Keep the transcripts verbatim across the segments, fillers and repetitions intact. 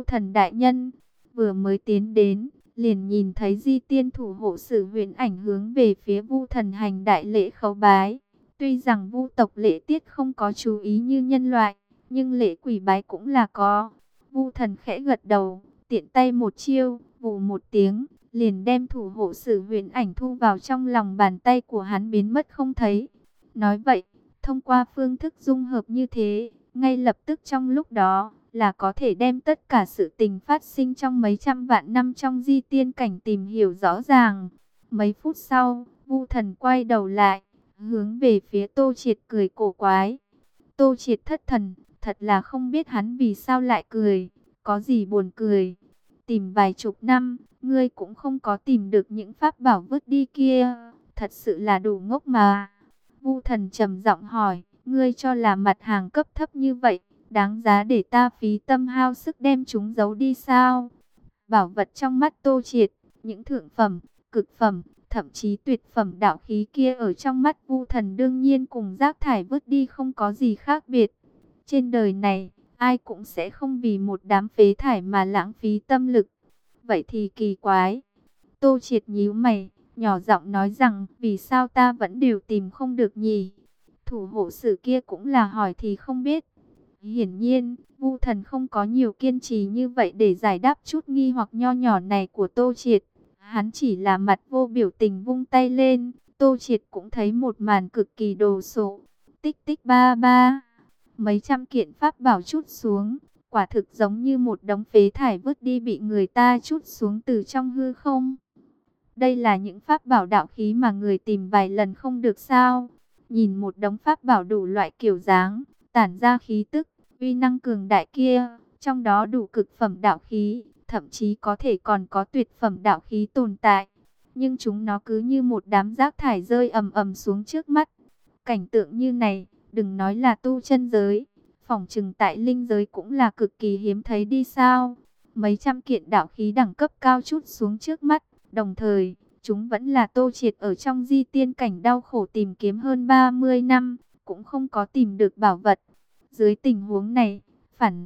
Thần đại nhân. Vừa mới tiến đến, liền nhìn thấy Di Tiên thủ hộ sử Huyền Ảnh hướng về phía Vu Thần hành đại lễ khấu bái. Tuy rằng Vu tộc lễ tiết không có chú ý như nhân loại, nhưng lễ quỳ bái cũng là có. Vu Thần khẽ gật đầu, tiện tay một chiêu, vù một tiếng, liền đem thủ hộ sử Huyền Ảnh thu vào trong lòng bàn tay của hắn biến mất không thấy. Nói vậy, thông qua phương thức dung hợp như thế, ngay lập tức trong lúc đó là có thể đem tất cả sự tình phát sinh trong mấy trăm vạn năm trong di tiên cảnh tìm hiểu rõ ràng. Mấy phút sau, Vu Thần quay đầu lại, hướng về phía Tô Triệt cười cổ quái. Tô Triệt thất thần, thật là không biết hắn vì sao lại cười, có gì buồn cười. Tìm vài chục năm, ngươi cũng không có tìm được những pháp bảo vứt đi kia, thật sự là đủ ngốc mà. Vu Thần trầm giọng hỏi, ngươi cho là mặt hàng cấp thấp như vậy, đáng giá để ta phí tâm hao sức đem chúng giấu đi sao? Bảo vật trong mắt Tô Triệt, những thượng phẩm, cực phẩm, thậm chí tuyệt phẩm đạo khí kia ở trong mắt Vu Thần đương nhiên cùng rác thải vứt đi không có gì khác biệt. Trên đời này, ai cũng sẽ không vì một đám phế thải mà lãng phí tâm lực. Vậy thì kỳ quái. Tô Triệt nhíu mày, nhỏ giọng nói rằng, vì sao ta vẫn đều tìm không được nhỉ? Thủ hộ sử kia cũng là hỏi thì không biết. Hiển nhiên, Vu Thần không có nhiều kiên trì như vậy để giải đáp chút nghi hoặc nho nhỏ này của Tô Triệt. Hắn chỉ là mặt vô biểu tình vung tay lên, Tô Triệt cũng thấy một màn cực kỳ đồ sộ. Tích tích ba ba, mấy trăm kiện pháp bảo chút xuống, quả thực giống như một đống phế thải vứt đi bị người ta chút xuống từ trong hư không. Đây là những pháp bảo đạo khí mà người tìm vài lần không được sao? Nhìn một đống pháp bảo đủ loại kiểu dáng, tản ra khí tức, uy năng cường đại kia, trong đó đủ cực phẩm đạo khí, thậm chí có thể còn có tuyệt phẩm đạo khí tồn tại. Nhưng chúng nó cứ như một đám rác thải rơi ầm ầm xuống trước mắt. Cảnh tượng như này, đừng nói là tu chân giới, phỏng chừng tại linh giới cũng là cực kỳ hiếm thấy đi sao. Mấy trăm kiện đạo khí đẳng cấp cao chút xuống trước mắt, đồng thời, chúng vẫn là Tô Triệt ở trong di tiên cảnh đau khổ tìm kiếm hơn ba mươi năm, cũng không có tìm được bảo vật. Dưới tình huống này, phản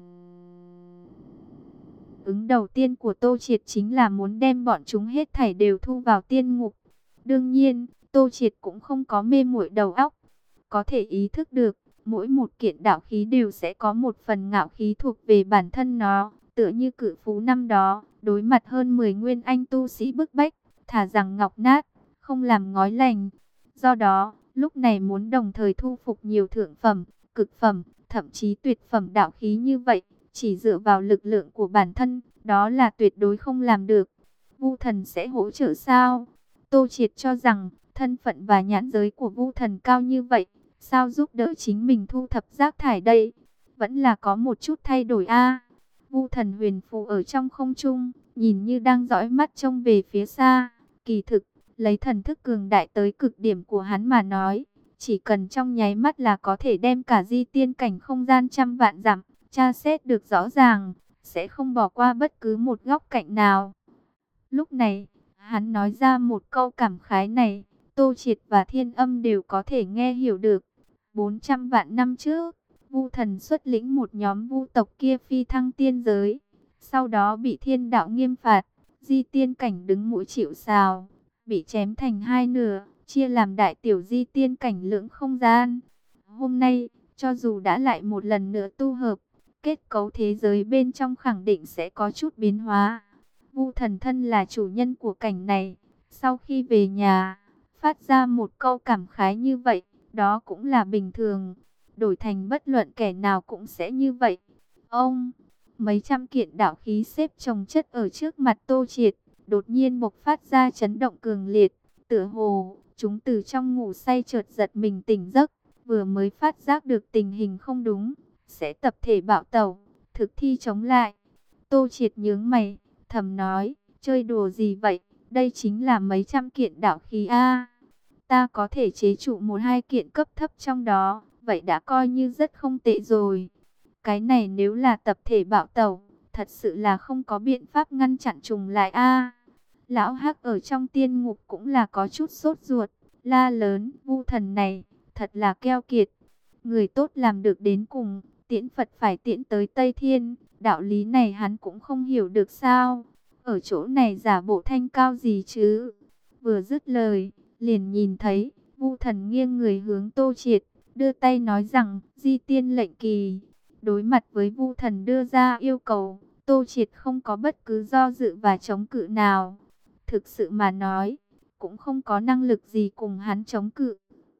ứng đầu tiên của Tô Triệt chính là muốn đem bọn chúng hết thảy đều thu vào tiên ngục. Đương nhiên, Tô Triệt cũng không có mê muội đầu óc, có thể ý thức được, mỗi một kiện đạo khí đều sẽ có một phần ngạo khí thuộc về bản thân nó, tựa như cự phú năm đó, đối mặt hơn mười nguyên anh tu sĩ bức bách, thà rằng ngọc nát, không làm ngói lành. Do đó, lúc này muốn đồng thời thu phục nhiều thượng phẩm, cực phẩm, thậm chí tuyệt phẩm đạo khí như vậy, chỉ dựa vào lực lượng của bản thân, đó là tuyệt đối không làm được. Vu Thần sẽ hỗ trợ sao? Tô Triệt cho rằng, thân phận và nhãn giới của Vu Thần cao như vậy, sao giúp đỡ chính mình thu thập rác thải đây? Vẫn là có một chút thay đổi a. Vu Thần huyền phù ở trong không trung, nhìn như đang dõi mắt trông về phía xa. Kỳ thực, lấy thần thức cường đại tới cực điểm của hắn mà nói, chỉ cần trong nháy mắt là có thể đem cả di tiên cảnh không gian trăm vạn dặm, tra xét được rõ ràng, sẽ không bỏ qua bất cứ một góc cạnh nào. Lúc này, hắn nói ra một câu cảm khái này, Tô Triệt và Thiên Âm đều có thể nghe hiểu được. bốn trăm vạn năm trước, Vu Thần xuất lĩnh một nhóm vu tộc kia phi thăng tiên giới, sau đó bị thiên đạo nghiêm phạt, di tiên cảnh đứng mũi chịu sào, bị chém thành hai nửa, chia làm đại tiểu di tiên cảnh lưỡng không gian. Hôm nay, cho dù đã lại một lần nữa tu hợp, kết cấu thế giới bên trong khẳng định sẽ có chút biến hóa. Vu Thần thân là chủ nhân của cảnh này, sau khi về nhà, phát ra một câu cảm khái như vậy, đó cũng là bình thường. Đổi thành bất luận kẻ nào cũng sẽ như vậy. Ông, mấy trăm kiện đạo khí xếp chồng chất ở trước mặt Tô Triệt, đột nhiên bộc phát ra chấn động cường liệt, tựa hồ chúng từ trong ngủ say chợt giật mình tỉnh giấc, vừa mới phát giác được tình hình không đúng, sẽ tập thể bạo tẩu, thực thi chống lại. Tô Triệt nhướng mày, thầm nói, chơi đùa gì vậy, đây chính là mấy trăm kiện đạo khí a. Ta có thể chế trụ một hai kiện cấp thấp trong đó, vậy đã coi như rất không tệ rồi. Cái này nếu là tập thể bạo tẩu, thật sự là không có biện pháp ngăn chặn trùng lại a. Lão Hắc ở trong tiên ngục cũng là có chút sốt ruột, la lớn, Vu Thần này, thật là keo kiệt. Người tốt làm được đến cùng, tiễn Phật phải tiễn tới Tây Thiên, đạo lý này hắn cũng không hiểu được sao? Ở chỗ này giả bộ thanh cao gì chứ? Vừa dứt lời, liền nhìn thấy Vu Thần nghiêng người hướng Tô Triệt, đưa tay nói rằng: "Di tiên lệnh kỳ." Đối mặt với Vu Thần đưa ra yêu cầu, Tô Triệt không có bất cứ do dự và chống cự nào. Thực sự mà nói, cũng không có năng lực gì cùng hắn chống cự.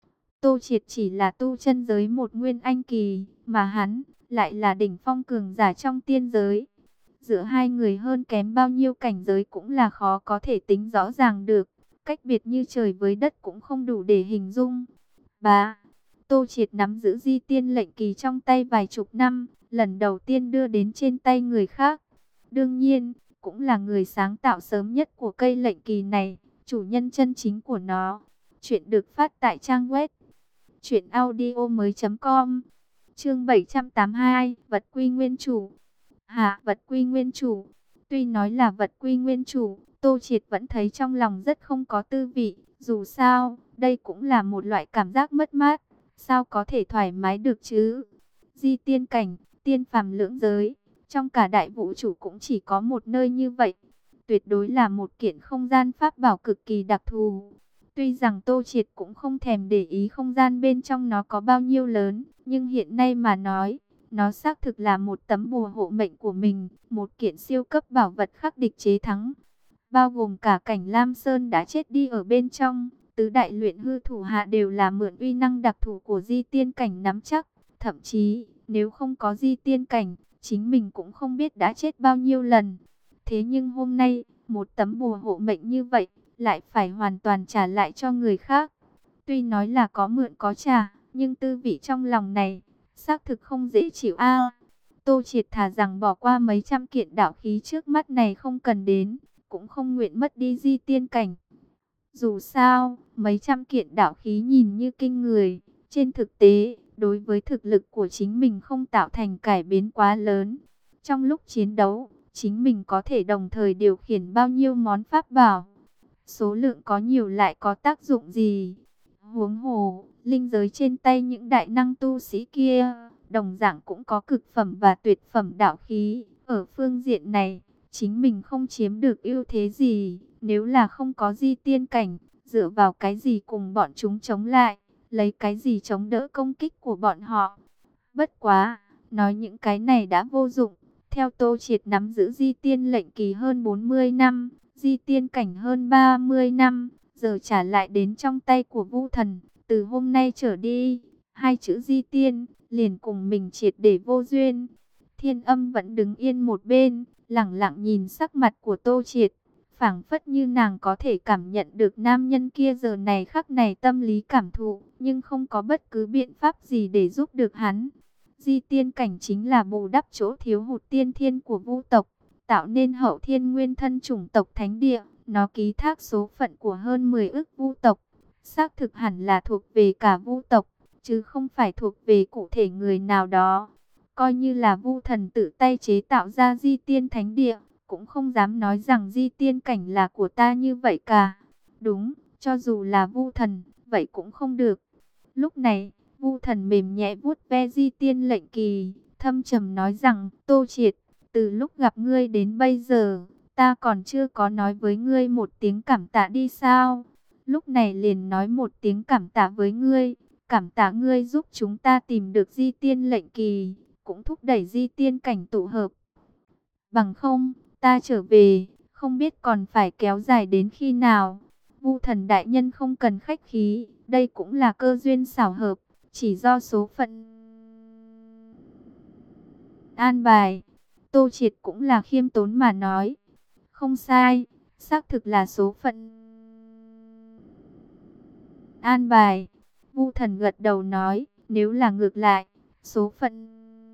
Tô Triệt chỉ là tu chân giới một nguyên anh kỳ, mà hắn lại là đỉnh phong cường giả trong tiên giới. Giữa hai người hơn kém bao nhiêu cảnh giới cũng là khó có thể tính rõ ràng được. Cách biệt như trời với đất cũng không đủ để hình dung. Ba, Tô Triệt nắm giữ di tiên lệnh kỳ trong tay vài chục năm, lần đầu tiên đưa đến trên tay người khác. Đương nhiên, cũng là người sáng tạo sớm nhất của cây lệnh kỳ này, chủ nhân chân chính của nó. Chuyện được phát tại trang web truyện audio mới chấm com. Chương bảy trăm tám mươi hai, vật quy nguyên chủ. Hạ, vật quy nguyên chủ. Tuy nói là vật quy nguyên chủ, Tô Triệt vẫn thấy trong lòng rất không có tư vị. Dù sao, đây cũng là một loại cảm giác mất mát. Sao có thể thoải mái được chứ? Di tiên cảnh, tiên phàm lưỡng giới, trong cả đại vũ trụ cũng chỉ có một nơi như vậy. Tuyệt đối là một kiện không gian pháp bảo cực kỳ đặc thù. Tuy rằng Tô Triệt cũng không thèm để ý không gian bên trong nó có bao nhiêu lớn, nhưng hiện nay mà nói, nó xác thực là một tấm bùa hộ mệnh của mình, một kiện siêu cấp bảo vật khắc địch chế thắng. Bao gồm cả cảnh Lam Sơn đã chết đi ở bên trong, tứ đại luyện hư thủ hạ đều là mượn uy năng đặc thù của di tiên cảnh nắm chắc. Thậm chí, nếu không có di tiên cảnh, chính mình cũng không biết đã chết bao nhiêu lần. Thế nhưng hôm nay, một tấm bùa hộ mệnh như vậy, lại phải hoàn toàn trả lại cho người khác. Tuy nói là có mượn có trả, nhưng tư vị trong lòng này, xác thực không dễ chịu a. Tô Triệt thà rằng bỏ qua mấy trăm kiện đạo khí trước mắt này không cần đến, cũng không nguyện mất đi di tiên cảnh. Dù sao, mấy trăm kiện đạo khí nhìn như kinh người, trên thực tế, đối với thực lực của chính mình không tạo thành cải biến quá lớn. Trong lúc chiến đấu, chính mình có thể đồng thời điều khiển bao nhiêu món pháp bảo. Số lượng có nhiều lại có tác dụng gì? Huống hồ, linh giới trên tay những đại năng tu sĩ kia, đồng dạng cũng có cực phẩm và tuyệt phẩm đạo khí. Ở phương diện này, chính mình không chiếm được ưu thế gì. Nếu là không có di tiên cảnh, dựa vào cái gì cùng bọn chúng chống lại, lấy cái gì chống đỡ công kích của bọn họ. Bất quá, nói những cái này đã vô dụng. Theo Tô Triệt nắm giữ di tiên lệnh kỳ hơn bốn mươi năm, di tiên cảnh hơn ba mươi năm, giờ trả lại đến trong tay của Vu Thần. Từ hôm nay trở đi, hai chữ di tiên liền cùng mình triệt để vô duyên. Thiên Âm vẫn đứng yên một bên, lẳng lặng nhìn sắc mặt của Tô Triệt, phảng phất như nàng có thể cảm nhận được nam nhân kia giờ này khắc này tâm lý cảm thụ, nhưng không có bất cứ biện pháp gì để giúp được hắn. Di tiên cảnh chính là bù đắp chỗ thiếu hụt tiên thiên của Vu tộc, tạo nên hậu thiên nguyên thân chủng tộc thánh địa. Nó ký thác số phận của hơn mười ức Vu tộc, xác thực hẳn là thuộc về cả Vu tộc, chứ không phải thuộc về cụ thể người nào đó. Coi như là Vu Thần tự tay chế tạo ra di tiên thánh địa, cũng không dám nói rằng di tiên cảnh là của ta như vậy cả. Đúng, cho dù là Vu Thần, vậy cũng không được. Lúc này, Vu Thần mềm nhẹ vuốt ve di tiên lệnh kỳ, thâm trầm nói rằng: Tô Triệt, từ lúc gặp ngươi đến bây giờ, ta còn chưa có nói với ngươi một tiếng cảm tạ đi sao? Lúc này liền nói một tiếng cảm tạ với ngươi, cảm tạ ngươi giúp chúng ta tìm được di tiên lệnh kỳ, cũng thúc đẩy di tiên cảnh tụ hợp. Bằng không, ta trở về, không biết còn phải kéo dài đến khi nào. Vu Thần đại nhân không cần khách khí, đây cũng là cơ duyên xảo hợp, chỉ do số phận an bài. Tô Triệt cũng là khiêm tốn mà nói: không sai, xác thực là số phận an bài. Vu Thần gật đầu nói: nếu là ngược lại, số phận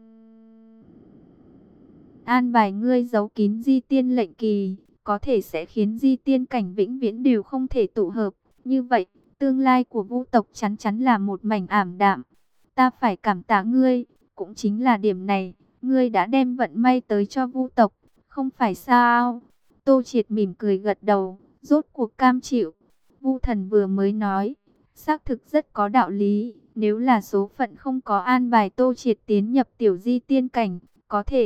an bài ngươi giấu kín di tiên lệnh kỳ, có thể sẽ khiến di tiên cảnh vĩnh viễn đều không thể tụ hợp. Như vậy, tương lai của Vu tộc chắn chắn là một mảnh ảm đạm. Ta phải cảm tạ ngươi, cũng chính là điểm này, ngươi đã đem vận may tới cho Vu tộc, không phải sao? Tô Triệt mỉm cười gật đầu, rốt cuộc cam chịu. Vu Thần vừa mới nói, xác thực rất có đạo lý. Nếu là số phận không có an bài Tô Triệt tiến nhập tiểu di tiên cảnh, có thể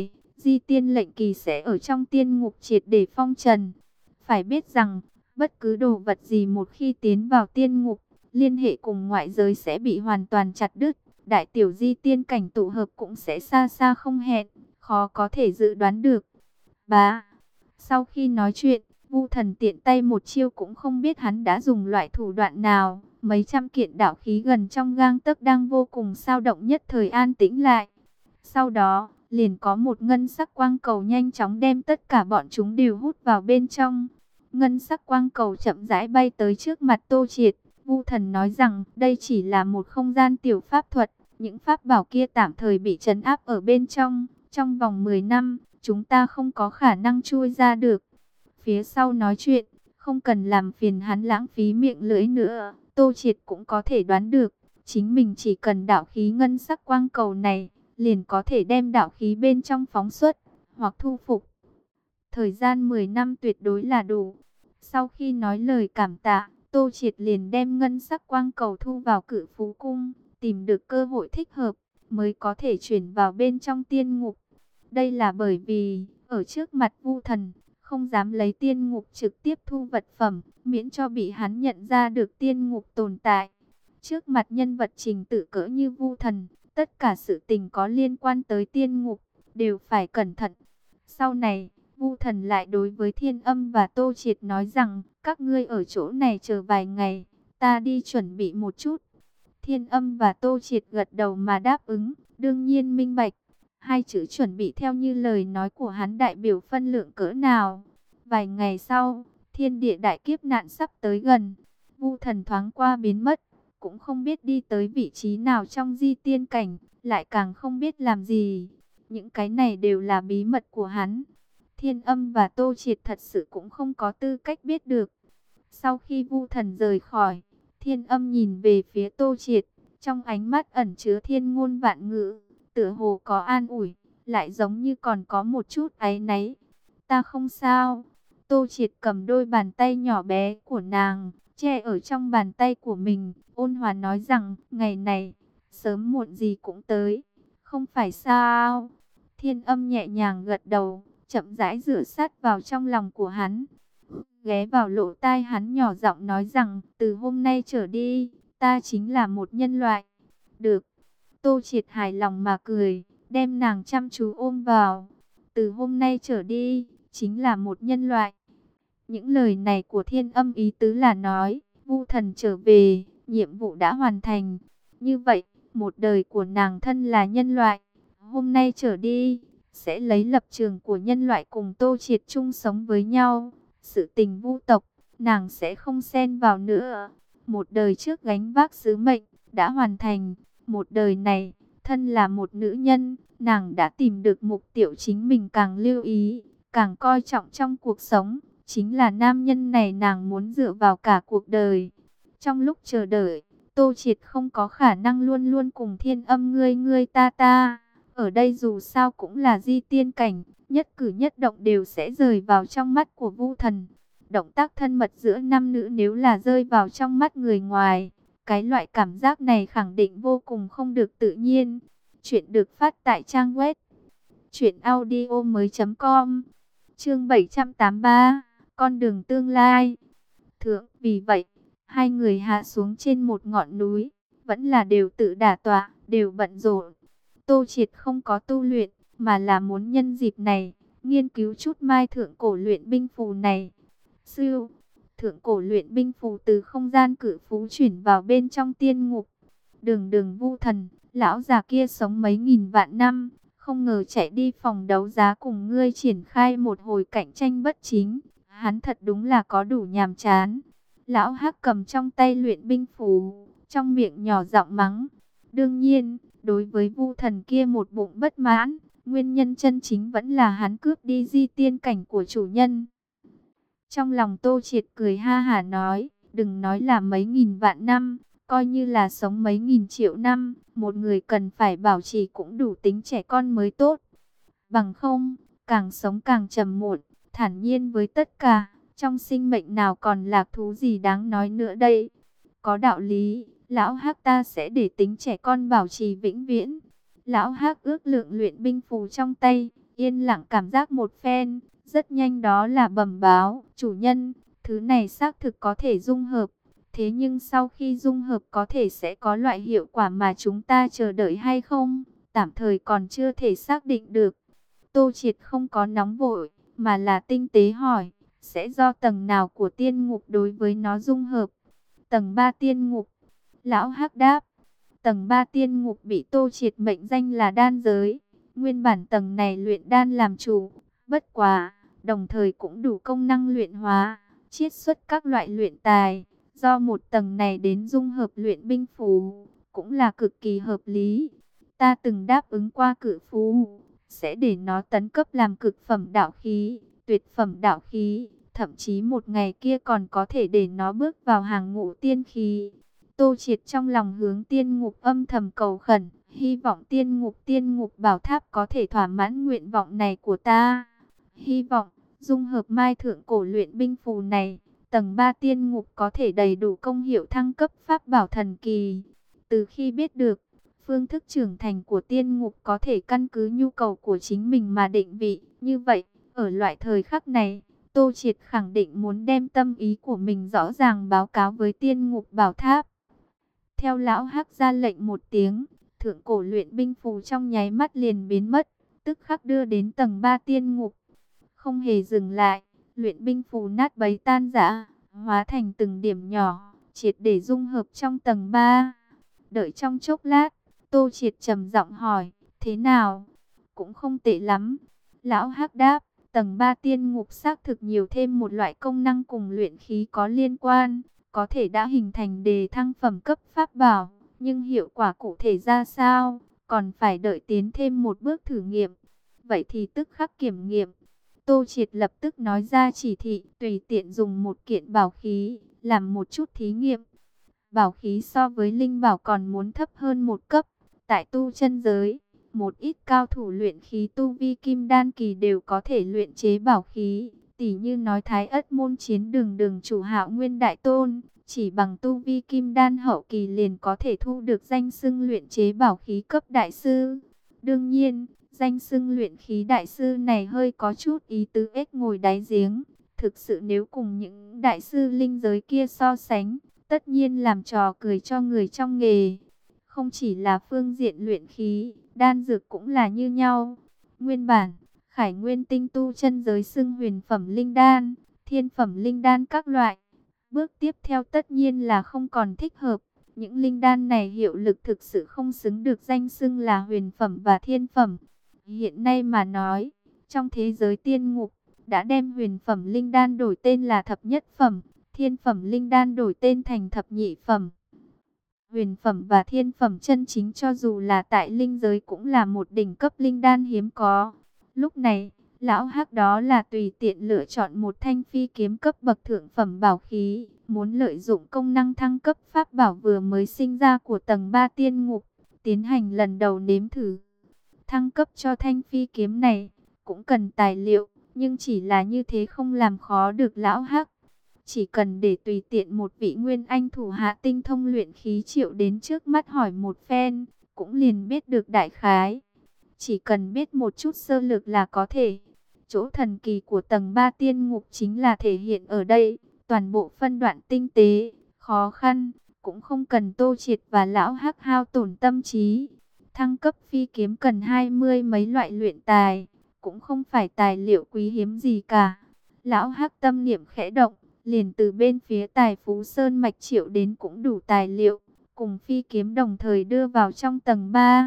Di Tiên lệnh kỳ sẽ ở trong tiên ngục triệt để phong trần. Phải biết rằng, bất cứ đồ vật gì một khi tiến vào tiên ngục, liên hệ cùng ngoại giới sẽ bị hoàn toàn chặt đứt. Đại tiểu Di Tiên cảnh tụ hợp cũng sẽ xa xa không hẹn, khó có thể dự đoán được. Bá, sau khi nói chuyện, Vu Thần tiện tay một chiêu cũng không biết hắn đã dùng loại thủ đoạn nào. Mấy trăm kiện đạo khí gần trong gang tấc đang vô cùng sao động nhất thời an tĩnh lại. Sau đó, liền có một ngân sắc quang cầu nhanh chóng đem tất cả bọn chúng đều hút vào bên trong. Ngân sắc quang cầu chậm rãi bay tới trước mặt Tô Triệt. Vu Thần nói rằng đây chỉ là một không gian tiểu pháp thuật. Những pháp bảo kia tạm thời bị trấn áp ở bên trong. Trong vòng mười năm, chúng ta không có khả năng chui ra được. Phía sau nói chuyện, không cần làm phiền hắn lãng phí miệng lưỡi nữa. Tô Triệt cũng có thể đoán được, chính mình chỉ cần đạo khí ngân sắc quang cầu này, liền có thể đem đạo khí bên trong phóng xuất, hoặc thu phục. Thời gian mười năm tuyệt đối là đủ. Sau khi nói lời cảm tạ, Tô Triệt liền đem ngân sắc quang cầu thu vào Cự Phú Cung, tìm được cơ hội thích hợp, mới có thể chuyển vào bên trong tiên ngục. Đây là bởi vì, ở trước mặt Vu Thần, không dám lấy tiên ngục trực tiếp thu vật phẩm, miễn cho bị hắn nhận ra được tiên ngục tồn tại. Trước mặt nhân vật trình tự cỡ như Vu Thần, tất cả sự tình có liên quan tới tiên ngục, đều phải cẩn thận. Sau này, Vu Thần lại đối với Thiên Âm và Tô Triệt nói rằng, các ngươi ở chỗ này chờ vài ngày, ta đi chuẩn bị một chút. Thiên Âm và Tô Triệt gật đầu mà đáp ứng, đương nhiên minh bạch. Hai chữ chuẩn bị theo như lời nói của hắn đại biểu phân lượng cỡ nào. Vài ngày sau, thiên địa đại kiếp nạn sắp tới gần. Vu Thần thoáng qua biến mất, cũng không biết đi tới vị trí nào trong Di Tiên cảnh, lại càng không biết làm gì. Những cái này đều là bí mật của hắn. Thiên Âm và Tô Triệt thật sự cũng không có tư cách biết được. Sau khi Vu Thần rời khỏi, Thiên Âm nhìn về phía Tô Triệt, trong ánh mắt ẩn chứa thiên ngôn vạn ngữ, tựa hồ có an ủi, lại giống như còn có một chút áy náy. Ta không sao. Tô Triệt cầm đôi bàn tay nhỏ bé của nàng, che ở trong bàn tay của mình, ôn hòa nói rằng, ngày này, sớm muộn gì cũng tới, không phải sao? Thiên Âm nhẹ nhàng gật đầu, chậm rãi dựa sát vào trong lòng của hắn, ghé vào lỗ tai hắn nhỏ giọng nói rằng, từ hôm nay trở đi, ta chính là một nhân loại. Được. Tô Triệt hài lòng mà cười, đem nàng chăm chú ôm vào. Từ hôm nay trở đi, chính là một nhân loại. Những lời này của Thiên Âm ý tứ là nói, Vu Thần trở về, nhiệm vụ đã hoàn thành. Như vậy, một đời của nàng thân là nhân loại, hôm nay trở đi, sẽ lấy lập trường của nhân loại cùng Tô Triệt chung sống với nhau. Sự tình Vu tộc, nàng sẽ không xen vào nữa. Một đời trước gánh vác sứ mệnh, đã hoàn thành. Một đời này, thân là một nữ nhân, nàng đã tìm được mục tiêu chính mình càng lưu ý, càng coi trọng trong cuộc sống. Chính là nam nhân này nàng muốn dựa vào cả cuộc đời. Trong lúc chờ đợi, Tô Triệt không có khả năng luôn luôn cùng Thiên Âm ngươi ngươi ta ta. Ở đây dù sao cũng là Di Tiên cảnh, nhất cử nhất động đều sẽ rời vào trong mắt của Vu Thần. Động tác thân mật giữa nam nữ nếu là rơi vào trong mắt người ngoài, cái loại cảm giác này khẳng định vô cùng không được tự nhiên. Chuyện được phát tại trang web truyện audio mới chấm com. Chương bảy trăm tám mươi ba, con đường tương lai. Thượng, vì vậy, hai người hạ xuống trên một ngọn núi, vẫn là đều tự đả tọa, đều bận rộn. Tô Triệt không có tu luyện, mà là muốn nhân dịp này, nghiên cứu chút mai thượng cổ luyện binh phù này. Sư, thượng cổ luyện binh phù từ không gian Cự Phú chuyển vào bên trong tiên ngục. Đường đường Vu Thần, lão già kia sống mấy nghìn vạn năm, không ngờ chạy đi phòng đấu giá cùng ngươi triển khai một hồi cạnh tranh bất chính. Hắn thật đúng là có đủ nhàm chán. Lão Hắc cầm trong tay luyện binh phù, trong miệng nhỏ giọng mắng. Đương nhiên, đối với Vu Thần kia một bụng bất mãn, nguyên nhân chân chính vẫn là hắn cướp đi Di Tiên cảnh của chủ nhân. Trong lòng Tô Triệt cười ha hả nói, đừng nói là mấy nghìn vạn năm, coi như là sống mấy nghìn triệu năm, một người cần phải bảo trì cũng đủ tính trẻ con mới tốt. Bằng không, càng sống càng trầm muộn, thản nhiên với tất cả, trong sinh mệnh nào còn lạc thú gì đáng nói nữa đây. Có đạo lý, lão Hắc ta sẽ để tính trẻ con bảo trì vĩnh viễn. Lão Hắc ước lượng luyện binh phù trong tay, yên lặng cảm giác một phen, rất nhanh đó là bẩm báo, chủ nhân, thứ này xác thực có thể dung hợp. Thế nhưng sau khi dung hợp có thể sẽ có loại hiệu quả mà chúng ta chờ đợi hay không? Tạm thời còn chưa thể xác định được. Tô Triệt không có nóng vội, mà là tinh tế hỏi, sẽ do tầng nào của tiên ngục đối với nó dung hợp? Tầng ba tiên ngục. Lão Hắc đáp, tầng ba tiên ngục bị Tô Triệt mệnh danh là đan giới. Nguyên bản tầng này luyện đan làm chủ, bất quá, đồng thời cũng đủ công năng luyện hóa, chiết xuất các loại luyện tài. Do một tầng này đến dung hợp luyện binh phù, cũng là cực kỳ hợp lý. Ta từng đáp ứng qua cự phú, sẽ để nó tấn cấp làm cực phẩm đạo khí, tuyệt phẩm đạo khí, thậm chí một ngày kia còn có thể để nó bước vào hàng ngũ tiên khí. Tô Triệt trong lòng hướng tiên ngục âm thầm cầu khẩn, hy vọng tiên ngục tiên ngục bảo tháp có thể thỏa mãn nguyện vọng này của ta. Hy vọng, dung hợp mai thượng cổ luyện binh phù này, tầng ba tiên ngục có thể đầy đủ công hiệu thăng cấp pháp bảo thần kỳ. Từ khi biết được, phương thức trưởng thành của tiên ngục có thể căn cứ nhu cầu của chính mình mà định vị. Như vậy, ở loại thời khắc này, Tô Triệt khẳng định muốn đem tâm ý của mình rõ ràng báo cáo với tiên ngục bảo tháp. Theo lão Hắc ra lệnh một tiếng, thượng cổ luyện binh phù trong nháy mắt liền biến mất, tức khắc đưa đến tầng ba tiên ngục. Không hề dừng lại, luyện binh phù nát bấy tan rã, hóa thành từng điểm nhỏ, triệt để dung hợp trong tầng ba. Đợi trong chốc lát, Tô Triệt trầm giọng hỏi, thế nào? Cũng không tệ lắm. Lão Hắc đáp, tầng ba tiên ngục xác thực nhiều thêm một loại công năng cùng luyện khí có liên quan, có thể đã hình thành đề thăng phẩm cấp pháp bảo, nhưng hiệu quả cụ thể ra sao, còn phải đợi tiến thêm một bước thử nghiệm. Vậy thì tức khắc kiểm nghiệm. Tô Triệt lập tức nói ra chỉ thị, tùy tiện dùng một kiện bảo khí, làm một chút thí nghiệm. Bảo khí so với linh bảo còn muốn thấp hơn một cấp. Tại tu chân giới, một ít cao thủ luyện khí tu vi kim đan kỳ đều có thể luyện chế bảo khí. Tỷ như nói Thái Ất môn chiến đường đường chủ Hạo Nguyên Đại Tôn, chỉ bằng tu vi kim đan hậu kỳ liền có thể thu được danh xưng luyện chế bảo khí cấp đại sư. Đương nhiên, danh xưng luyện khí đại sư này hơi có chút ý tứ ếch ngồi đáy giếng. Thực sự nếu cùng những đại sư linh giới kia so sánh, tất nhiên làm trò cười cho người trong nghề. Không chỉ là phương diện luyện khí, đan dược cũng là như nhau. Nguyên bản, Khải Nguyên tinh tu chân giới xưng huyền phẩm linh đan, thiên phẩm linh đan các loại. Bước tiếp theo tất nhiên là không còn thích hợp. Những linh đan này hiệu lực thực sự không xứng được danh xưng là huyền phẩm và thiên phẩm. Hiện nay mà nói, trong thế giới tiên ngục, đã đem huyền phẩm linh đan đổi tên là thập nhất phẩm, thiên phẩm linh đan đổi tên thành thập nhị phẩm. Huyền phẩm và thiên phẩm chân chính cho dù là tại linh giới cũng là một đỉnh cấp linh đan hiếm có. Lúc này, lão Hắc đó là tùy tiện lựa chọn một thanh phi kiếm cấp bậc thượng phẩm bảo khí, muốn lợi dụng công năng thăng cấp pháp bảo vừa mới sinh ra của tầng ba tiên ngục, tiến hành lần đầu nếm thử. Thăng cấp cho thanh phi kiếm này, cũng cần tài liệu, nhưng chỉ là như thế không làm khó được lão Hắc. Chỉ cần để tùy tiện một vị nguyên anh thủ hạ tinh thông luyện khí triệu đến trước mắt hỏi một phen, cũng liền biết được đại khái. Chỉ cần biết một chút sơ lược là có thể. Chỗ thần kỳ của tầng ba tiên ngục chính là thể hiện ở đây, toàn bộ phân đoạn tinh tế, khó khăn, cũng không cần Tô Triệt và lão Hắc hao tổn tâm trí. Thăng cấp phi kiếm cần hai mươi mấy loại luyện tài, cũng không phải tài liệu quý hiếm gì cả. Lão Hắc tâm niệm khẽ động, liền từ bên phía Tài Phú Sơn mạch triệu đến cũng đủ tài liệu, cùng phi kiếm đồng thời đưa vào trong tầng ba.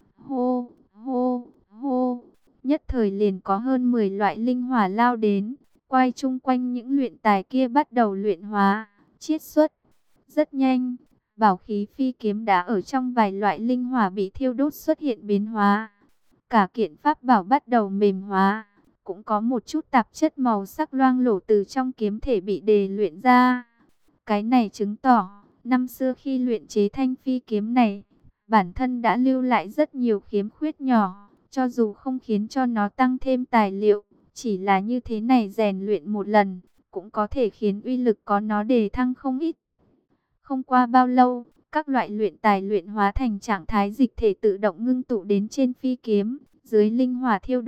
Hô, hô, hô, nhất thời liền có hơn mười loại linh hỏa lao đến, quay chung quanh những luyện tài kia bắt đầu luyện hóa, chiết xuất. Rất nhanh, bảo khí phi kiếm đã ở trong vài loại linh hỏa bị thiêu đốt xuất hiện biến hóa. Cả kiện pháp bảo bắt đầu mềm hóa. Cũng có một chút tạp chất màu sắc loang lổ từ trong kiếm thể bị đề luyện ra. Cái này chứng tỏ, năm xưa khi luyện chế thanh phi kiếm này, bản thân đã lưu lại rất nhiều khiếm khuyết nhỏ. Cho dù không khiến cho nó tăng thêm tài liệu, chỉ là như thế này rèn luyện một lần, cũng có thể khiến uy lực có nó đề thăng không ít. Không qua bao lâu, các loại luyện tài luyện hóa thành trạng thái dịch thể tự động ngưng tụ đến trên phi kiếm, dưới linh hỏa thiêu đốt.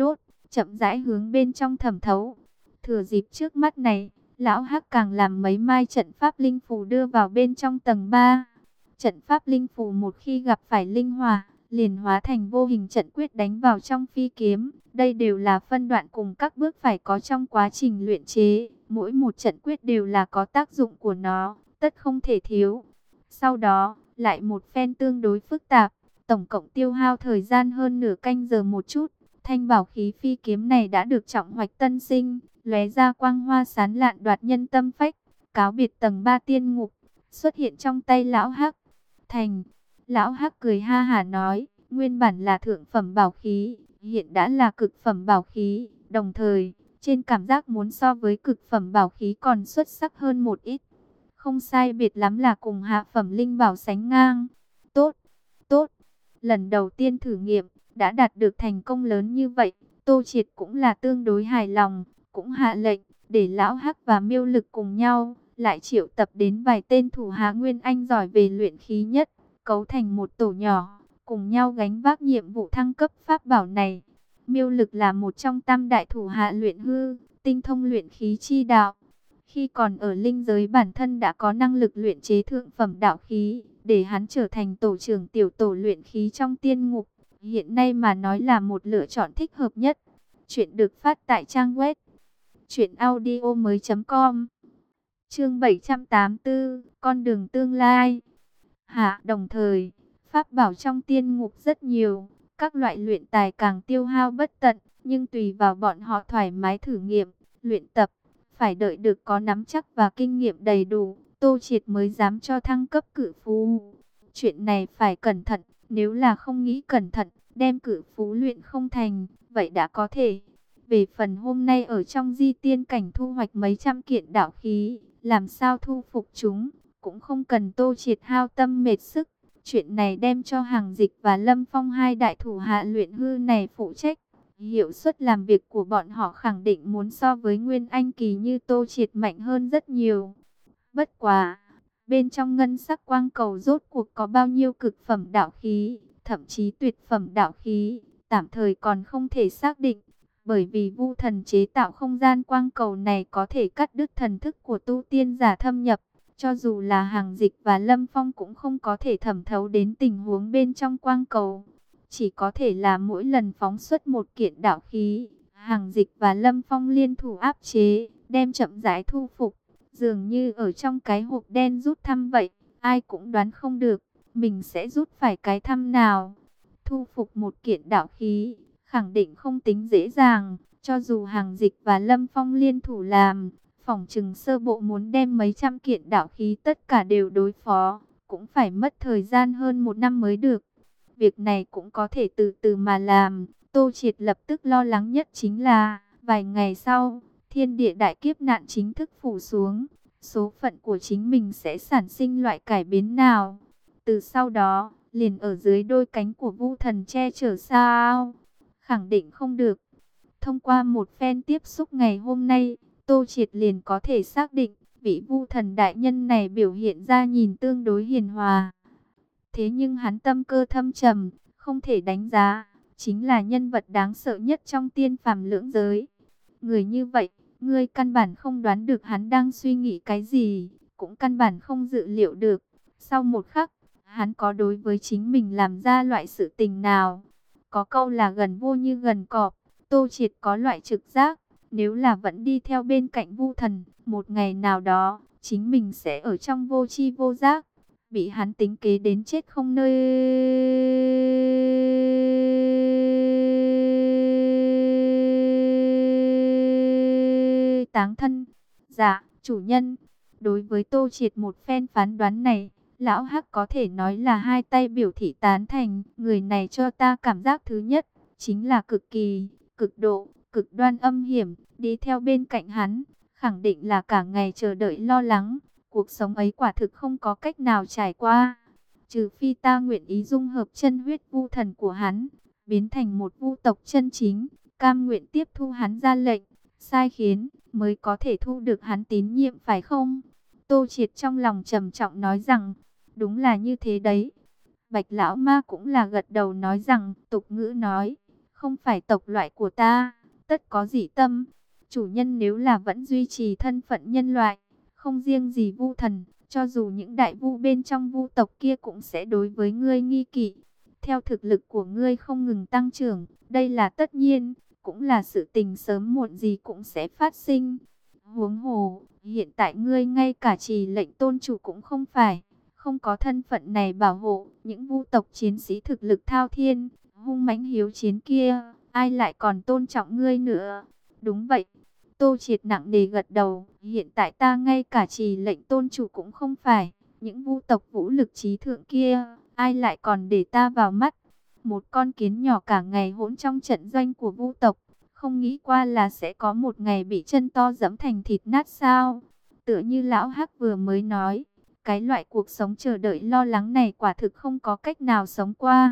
chậm rãi hướng bên trong thẩm thấu. Thừa dịp trước mắt này, lão Hắc càng làm mấy mai trận pháp linh phù đưa vào bên trong tầng ba. Trận pháp linh phù một khi gặp phải linh hỏa, liền hóa thành vô hình trận quyết đánh vào trong phi kiếm. Đây đều là phân đoạn cùng các bước phải có trong quá trình luyện chế. Mỗi một trận quyết đều là có tác dụng của nó, tất không thể thiếu. Sau đó, lại một phen tương đối phức tạp, tổng cộng tiêu hao thời gian hơn nửa canh giờ một chút. Thanh bảo khí phi kiếm này đã được trọng hoạch tân sinh, lóe ra quang hoa sán lạn đoạt nhân tâm phách, cáo biệt tầng ba tiên ngục, xuất hiện trong tay lão Hắc. Thành, lão Hắc cười ha hả nói, nguyên bản là thượng phẩm bảo khí, hiện đã là cực phẩm bảo khí, đồng thời, trên cảm giác muốn so với cực phẩm bảo khí còn xuất sắc hơn một ít. Không sai biệt lắm là cùng hạ phẩm linh bảo sánh ngang. Tốt, tốt, lần đầu tiên thử nghiệm, đã đạt được thành công lớn như vậy, Tô Triệt cũng là tương đối hài lòng, cũng hạ lệnh, để lão Hắc và Miêu Lực cùng nhau, lại triệu tập đến vài tên thủ hạ Nguyên Anh giỏi về luyện khí nhất, cấu thành một tổ nhỏ, cùng nhau gánh vác nhiệm vụ thăng cấp pháp bảo này. Miêu Lực là một trong tam đại thủ hạ luyện hư, tinh thông luyện khí chi đạo. Khi còn ở linh giới bản thân đã có năng lực luyện chế thượng phẩm đạo khí, để hắn trở thành tổ trưởng tiểu tổ luyện khí trong tiên ngục. Hiện nay mà nói là một lựa chọn thích hợp nhất. Chuyện được phát tại trang web truyện audio mới chấm com. Chương bảy trăm tám mươi tư, con đường tương lai. Hạ, đồng thời, pháp bảo trong tiên ngục rất nhiều, các loại luyện tài càng tiêu hao bất tận, nhưng tùy vào bọn họ thoải mái thử nghiệm, luyện tập, phải đợi được có nắm chắc và kinh nghiệm đầy đủ, Tô Triệt mới dám cho thăng cấp cự phú. Chuyện này phải cẩn thận, nếu là không nghĩ cẩn thận, đem cự phú luyện không thành, vậy đã có thể. Về phần hôm nay ở trong di tiên cảnh thu hoạch mấy trăm kiện đạo khí, làm sao thu phục chúng, cũng không cần Tô Triệt hao tâm mệt sức. Chuyện này đem cho Hằng Dịch và Lâm Phong hai đại thủ hạ luyện hư này phụ trách. Hiệu suất làm việc của bọn họ khẳng định muốn so với Nguyên Anh kỳ như Tô Triệt mạnh hơn rất nhiều. Bất quá, bên trong ngân sắc quang cầu rốt cuộc có bao nhiêu cực phẩm đạo khí, thậm chí tuyệt phẩm đạo khí, tạm thời còn không thể xác định. Bởi vì Vu Thần chế tạo không gian quang cầu này có thể cắt đứt thần thức của tu tiên giả thâm nhập. Cho dù là Hằng Dịch và Lâm Phong cũng không có thể thẩm thấu đến tình huống bên trong quang cầu. Chỉ có thể là mỗi lần phóng xuất một kiện đạo khí, Hằng Dịch và Lâm Phong liên thủ áp chế, đem chậm rãi thu phục. Dường như ở trong cái hộp đen rút thăm vậy, ai cũng đoán không được, mình sẽ rút phải cái thăm nào. Thu phục một kiện đạo khí, khẳng định không tính dễ dàng, cho dù Hằng Dịch và Lâm Phong liên thủ làm, phỏng chừng sơ bộ muốn đem mấy trăm kiện đạo khí tất cả đều đối phó, cũng phải mất thời gian hơn một năm mới được. Việc này cũng có thể từ từ mà làm. Tô Triệt lập tức lo lắng nhất chính là, vài ngày sau, thiên địa đại kiếp nạn chính thức phủ xuống, số phận của chính mình sẽ sản sinh loại cải biến nào. Từ sau đó, liền ở dưới đôi cánh của Vu Thần che chở sao? Khẳng định không được. Thông qua một phen tiếp xúc ngày hôm nay, Tô Triệt liền có thể xác định, vị Vu Thần đại nhân này biểu hiện ra nhìn tương đối hiền hòa. Thế nhưng hắn tâm cơ thâm trầm, không thể đánh giá, chính là nhân vật đáng sợ nhất trong tiên phàm lưỡng giới. Người như vậy, ngươi căn bản không đoán được hắn đang suy nghĩ cái gì, cũng căn bản không dự liệu được. Sau một khắc, hắn có đối với chính mình làm ra loại sự tình nào. Có câu là gần vô như gần cọp, Tô Triệt có loại trực giác, nếu là vẫn đi theo bên cạnh Vu Thần, một ngày nào đó, chính mình sẽ ở trong vô tri vô giác, bị hắn tính kế đến chết không nơi táng thân. Dạ, chủ nhân, đối với Tô Triệt một phen phán đoán này, lão Hắc có thể nói là hai tay biểu thị tán thành. Người này cho ta cảm giác thứ nhất, chính là cực kỳ, cực độ, cực đoan âm hiểm. Đi theo bên cạnh hắn, khẳng định là cả ngày chờ đợi lo lắng. Cuộc sống ấy quả thực không có cách nào trải qua. Trừ phi ta nguyện ý dung hợp chân huyết vu thần của hắn, biến thành một vu tộc chân chính, cam nguyện tiếp thu hắn ra lệnh, sai khiến, mới có thể thu được hắn tín nhiệm phải không? Tô Triệt trong lòng trầm trọng nói rằng, đúng là như thế đấy. Bạch Lão Ma cũng là gật đầu nói rằng, tục ngữ nói, không phải tộc loại của ta, tất có dị tâm. Chủ nhân nếu là vẫn duy trì thân phận nhân loại, không riêng gì Vu Thần, cho dù những đại vu bên trong vu tộc kia cũng sẽ đối với ngươi nghi kỵ. Theo thực lực của ngươi không ngừng tăng trưởng, đây là tất nhiên, cũng là sự tình sớm muộn gì cũng sẽ phát sinh. Huống hồ, hiện tại ngươi ngay cả trì lệnh tôn chủ cũng không phải, không có thân phận này bảo hộ, những vu tộc chiến sĩ thực lực thao thiên, hung mãnh hiếu chiến kia, ai lại còn tôn trọng ngươi nữa? Đúng vậy. Tô Triệt nặng nề gật đầu, hiện tại ta ngay cả trì lệnh tôn chủ cũng không phải, những vu tộc vũ lực trí thượng kia, ai lại còn để ta vào mắt? Một con kiến nhỏ cả ngày hỗn trong trận doanh của vu tộc, không nghĩ qua là sẽ có một ngày bị chân to giẫm thành thịt nát sao? Tựa như lão Hắc vừa mới nói, cái loại cuộc sống chờ đợi lo lắng này quả thực không có cách nào sống qua.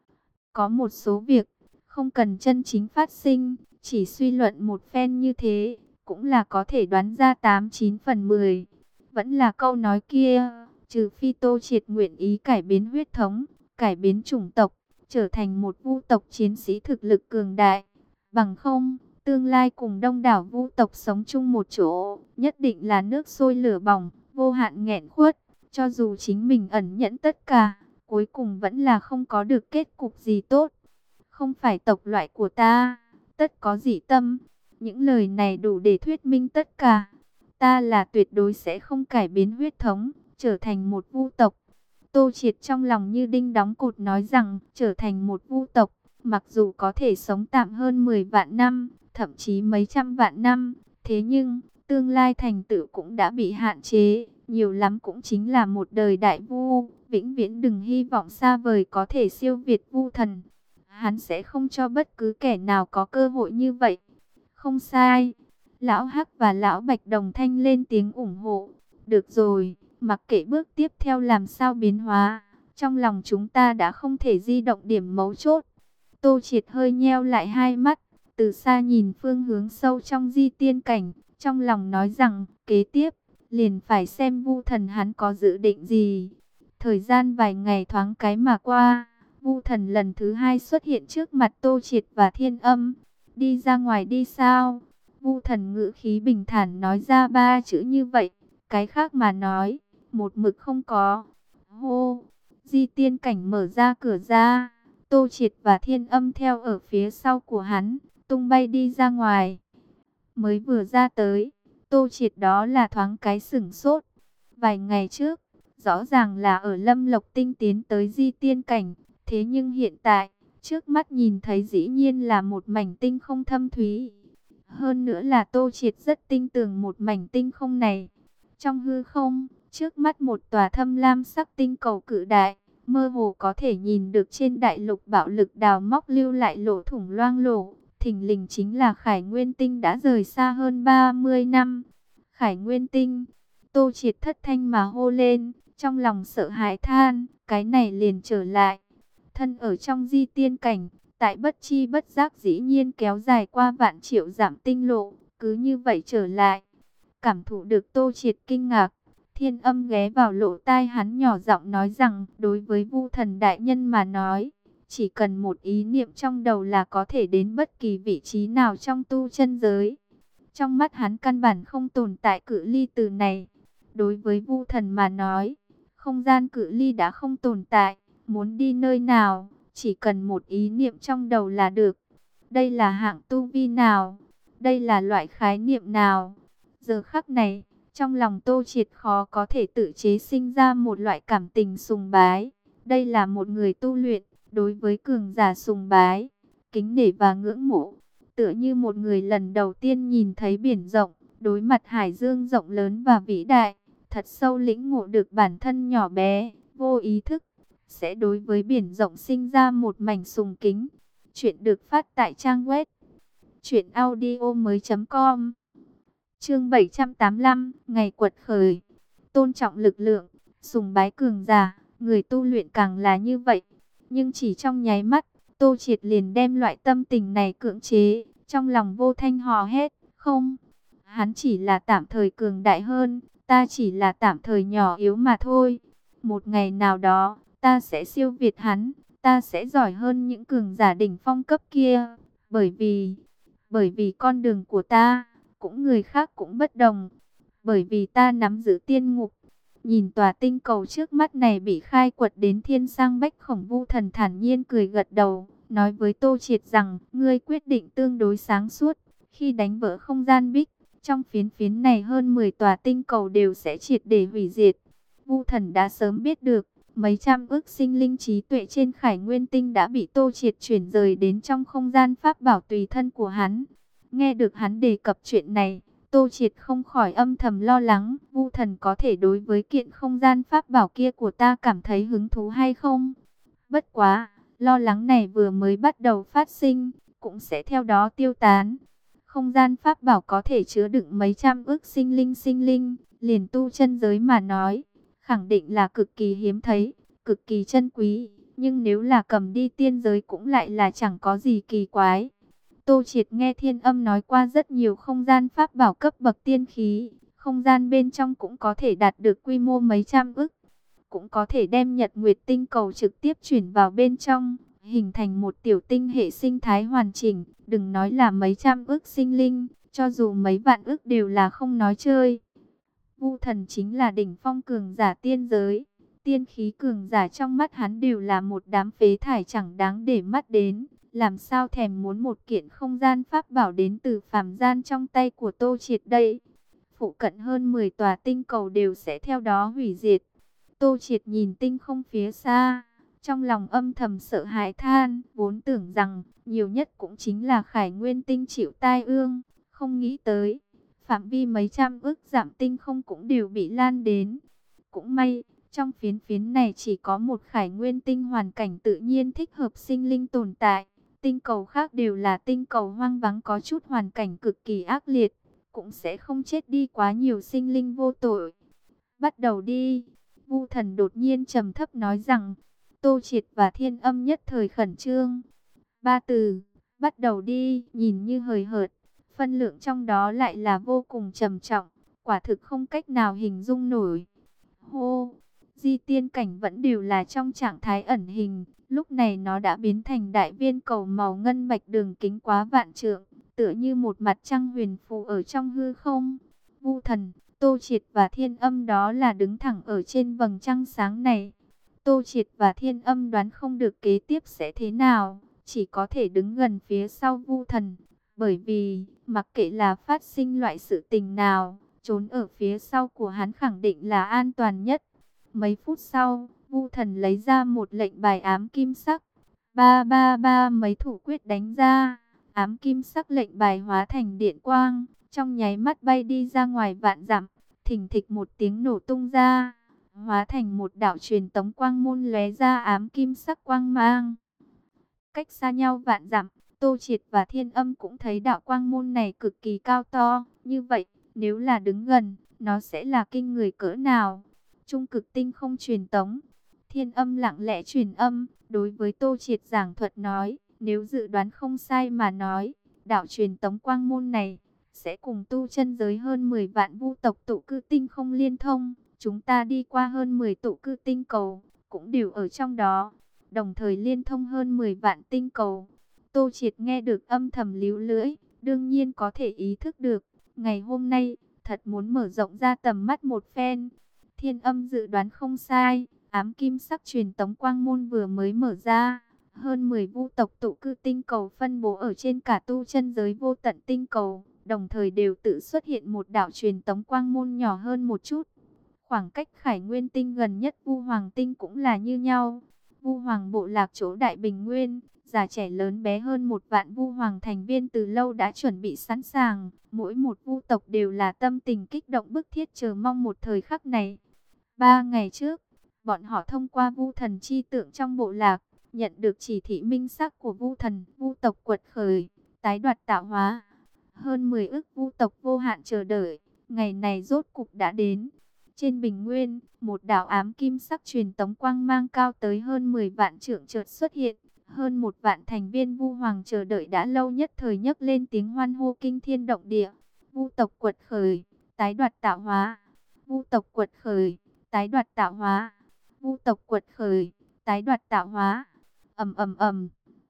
Có một số việc, không cần chân chính phát sinh, chỉ suy luận một phen như thế, cũng là có thể đoán ra tám chín phần mười. Vẫn là câu nói kia, trừ phi Tô Triệt nguyện ý cải biến huyết thống, cải biến chủng tộc, trở thành một vu tộc chiến sĩ thực lực cường đại. Bằng không, tương lai cùng đông đảo vu tộc sống chung một chỗ, nhất định là nước sôi lửa bỏng, vô hạn nghẹn khuất. Cho dù chính mình ẩn nhẫn tất cả, cuối cùng vẫn là không có được kết cục gì tốt. Không phải tộc loại của ta, tất có dị tâm. Những lời này đủ để thuyết minh tất cả. Ta là tuyệt đối sẽ không cải biến huyết thống, trở thành một vu tộc. Tô Triệt trong lòng như đinh đóng cột nói rằng, trở thành một vu tộc, mặc dù có thể sống tạm hơn mười vạn năm, thậm chí mấy trăm vạn năm, thế nhưng, tương lai thành tựu cũng đã bị hạn chế, nhiều lắm cũng chính là một đời đại vu, vĩnh viễn đừng hy vọng xa vời có thể siêu việt vu thần. Hắn sẽ không cho bất cứ kẻ nào có cơ hội như vậy. Không sai. Lão Hắc và Lão Bạch đồng thanh lên tiếng ủng hộ. Được rồi, mặc kệ bước tiếp theo làm sao biến hóa, trong lòng chúng ta đã không thể di động điểm mấu chốt. Tô Triệt hơi nheo lại hai mắt, từ xa nhìn phương hướng sâu trong di tiên cảnh, trong lòng nói rằng, kế tiếp, liền phải xem Vu Thần hắn có dự định gì. Thời gian vài ngày thoáng cái mà qua, Vu Thần lần thứ hai xuất hiện trước mặt Tô Triệt và Thiên Âm. Đi ra ngoài đi sao? Vu Thần ngữ khí bình thản nói ra ba chữ như vậy, cái khác mà nói, một mực không có. Hô, di tiên cảnh mở ra cửa ra, Tô Triệt và Thiên Âm theo ở phía sau của hắn, tung bay đi ra ngoài. Mới vừa ra tới, Tô Triệt đó là thoáng cái sửng sốt. Vài ngày trước, rõ ràng là ở Lâm Lộc Tinh tiến tới di tiên cảnh, thế nhưng hiện tại, trước mắt nhìn thấy dĩ nhiên là một mảnh tinh không thâm thúy. Hơn nữa là Tô Triệt rất tin tưởng một mảnh tinh không này. Trong hư không, trước mắt một tòa thâm lam sắc tinh cầu cự đại, mơ hồ có thể nhìn được trên đại lục bạo lực đào móc lưu lại lỗ thủng loang lổ. Thình lình chính là Khải Nguyên Tinh đã rời xa hơn ba mươi năm. Khải Nguyên Tinh, Tô Triệt thất thanh mà hô lên, trong lòng sợ hãi than, cái này liền trở lại. Thân ở trong di tiên cảnh, tại bất chi bất giác dĩ nhiên kéo dài qua vạn triệu giảm tinh lộ, cứ như vậy trở lại. Cảm thụ được Tô Triệt kinh ngạc, Thiên Âm ghé vào lỗ tai hắn nhỏ giọng nói rằng, đối với Vu Thần đại nhân mà nói, chỉ cần một ý niệm trong đầu là có thể đến bất kỳ vị trí nào trong tu chân giới. Trong mắt hắn căn bản không tồn tại cự ly từ này. Đối với Vu Thần mà nói, không gian cự ly đã không tồn tại. Muốn đi nơi nào, chỉ cần một ý niệm trong đầu là được. Đây là hạng tu vi nào? Đây là loại khái niệm nào? Giờ khắc này, trong lòng Tô Triệt khó có thể tự chế sinh ra một loại cảm tình sùng bái. Đây là một người tu luyện, đối với cường giả sùng bái, kính nể và ngưỡng mộ. Tựa như một người lần đầu tiên nhìn thấy biển rộng, đối mặt hải dương rộng lớn và vĩ đại, thật sâu lĩnh ngộ được bản thân nhỏ bé, vô ý thức, sẽ đối với biển rộng sinh ra một mảnh sùng kính. Chuyện được phát tại trang web truyện audio mới chấm com. Chương bảy trăm tám mươi lăm, ngày quật khởi. Tôn trọng lực lượng, sùng bái cường giả, người tu luyện càng là như vậy. Nhưng chỉ trong nháy mắt, Tô Triệt liền đem loại tâm tình này cưỡng chế, trong lòng vô thanh hò hét, không, hắn chỉ là tạm thời cường đại hơn, ta chỉ là tạm thời nhỏ yếu mà thôi. Một ngày nào đó, ta sẽ siêu việt hắn, ta sẽ giỏi hơn những cường giả đỉnh phong cấp kia, bởi vì, Bởi vì con đường của ta, cũng người khác cũng bất đồng. Bởi vì ta nắm giữ tiên ngục. Nhìn tòa tinh cầu trước mắt này bị khai quật đến thiên sang bách khổng, Vu Thần thản nhiên cười gật đầu, nói với Tô Triệt rằng, ngươi quyết định tương đối sáng suốt. Khi đánh vỡ không gian bích, trong phiến phiến này hơn mười tòa tinh cầu đều sẽ triệt để hủy diệt. Vu Thần đã sớm biết được, mấy trăm ức sinh linh trí tuệ trên Khải Nguyên Tinh đã bị Tô Triệt chuyển rời đến trong không gian pháp bảo tùy thân của hắn. Nghe được hắn đề cập chuyện này, Tô Triệt không khỏi âm thầm lo lắng, Vu Thần có thể đối với kiện không gian pháp bảo kia của ta cảm thấy hứng thú hay không? Bất quá, lo lắng này vừa mới bắt đầu phát sinh, cũng sẽ theo đó tiêu tán. Không gian pháp bảo có thể chứa đựng mấy trăm ức sinh linh sinh linh, liền tu chân giới mà nói, khẳng định là cực kỳ hiếm thấy, cực kỳ chân quý, nhưng nếu là cầm đi tiên giới cũng lại là chẳng có gì kỳ quái. Tô Triệt nghe Thiên Âm nói qua rất nhiều không gian pháp bảo cấp bậc tiên khí, không gian bên trong cũng có thể đạt được quy mô mấy trăm ức, cũng có thể đem Nhật Nguyệt tinh cầu trực tiếp chuyển vào bên trong, hình thành một tiểu tinh hệ sinh thái hoàn chỉnh, đừng nói là mấy trăm ức sinh linh, cho dù mấy vạn ức đều là không nói chơi. Vu Thần chính là đỉnh phong cường giả tiên giới, tiên khí cường giả trong mắt hắn đều là một đám phế thải chẳng đáng để mắt đến. Làm sao thèm muốn một kiện không gian pháp bảo đến từ phàm gian trong tay của Tô Triệt đây. Phụ cận hơn mười tòa tinh cầu đều sẽ theo đó hủy diệt. Tô Triệt nhìn tinh không phía xa, trong lòng âm thầm sợ hãi than, vốn tưởng rằng nhiều nhất cũng chính là Khải Nguyên Tinh chịu tai ương, không nghĩ tới phạm vi mấy trăm ức dặm tinh không cũng đều bị lan đến. Cũng may, trong phiến phiến này chỉ có một Khải Nguyên Tinh hoàn cảnh tự nhiên thích hợp sinh linh tồn tại. Tinh cầu khác đều là tinh cầu hoang vắng có chút hoàn cảnh cực kỳ ác liệt, cũng sẽ không chết đi quá nhiều sinh linh vô tội. Bắt đầu đi. Vu Thần đột nhiên trầm thấp nói rằng. Tô Triệt và Thiên Âm nhất thời khẩn trương. Ba từ, bắt đầu đi, nhìn như hời hợt, phân lượng trong đó lại là vô cùng trầm trọng, quả thực không cách nào hình dung nổi. Hô, di tiên cảnh vẫn đều là trong trạng thái ẩn hình, lúc này nó đã biến thành đại viên cầu màu ngân bạch đường kính quá vạn trượng, tựa như một mặt trăng huyền phù ở trong hư không. Vu Thần, Tô Triệt và Thiên Âm đó là đứng thẳng ở trên vầng trăng sáng này. Tô Triệt và Thiên Âm đoán không được kế tiếp sẽ thế nào, chỉ có thể đứng gần phía sau Vu Thần, bởi vì mặc kệ là phát sinh loại sự tình nào, trốn ở phía sau của hắn khẳng định là an toàn nhất. Mấy phút sau, Vu Thần lấy ra một lệnh bài ám kim sắc. Ba ba ba mấy thủ quyết đánh ra, ám kim sắc lệnh bài hóa thành điện quang, trong nháy mắt bay đi ra ngoài vạn dặm, thình thịch một tiếng nổ tung ra, hóa thành một đạo truyền tống quang môn lóe ra ám kim sắc quang mang. Cách xa nhau vạn dặm, Tô Triệt và Thiên Âm cũng thấy đạo quang môn này cực kỳ cao to, như vậy, nếu là đứng gần, nó sẽ là kinh người cỡ nào? Trung cực tinh không truyền tống. Thiên Âm lặng lẽ truyền âm, đối với Tô Triệt giảng thuật nói, nếu dự đoán không sai mà nói, đạo truyền tống quang môn này sẽ cùng tu chân giới hơn mười vạn vu tộc tụ cư tinh không liên thông. Chúng ta đi qua hơn mười tụ cư tinh cầu, cũng đều ở trong đó, đồng thời liên thông hơn mười vạn tinh cầu. Tô Triệt nghe được âm thầm líu lưỡi, đương nhiên có thể ý thức được, ngày hôm nay, thật muốn mở rộng ra tầm mắt một phen. Thiên Âm dự đoán không sai, ám kim sắc truyền tống quang môn vừa mới mở ra, hơn mười vu tộc tụ cư tinh cầu phân bố ở trên cả tu chân giới vô tận tinh cầu, đồng thời đều tự xuất hiện một đạo truyền tống quang môn nhỏ hơn một chút. Khoảng cách Khải Nguyên Tinh gần nhất Vu Hoàng Tinh cũng là như nhau. Vu Hoàng bộ lạc chỗ Đại Bình Nguyên, già trẻ lớn bé hơn một vạn Vu Hoàng thành viên từ lâu đã chuẩn bị sẵn sàng. Mỗi một vu tộc đều là tâm tình kích động bức thiết chờ mong một thời khắc này. Ba ngày trước, bọn họ thông qua Vu Thần chi tượng trong bộ lạc, nhận được chỉ thị minh xác của Vu Thần, Vu tộc quật khởi, tái đoạt tạo hóa. Hơn mười ức vu tộc vô hạn chờ đợi, ngày này rốt cục đã đến. Trên bình nguyên, một đạo ám kim sắc truyền tống quang mang cao tới hơn mười vạn trượng chợt xuất hiện. Hơn một vạn thành viên Vu Hoàng chờ đợi đã lâu nhất thời nhấc lên tiếng hoan hô kinh thiên động địa. Vu tộc quật khởi, tái đoạt tạo hóa. Vu tộc quật khởi, tái đoạt tạo hóa. Vu tộc quật khởi, tái đoạt tạo hóa. Ầm ầm ầm.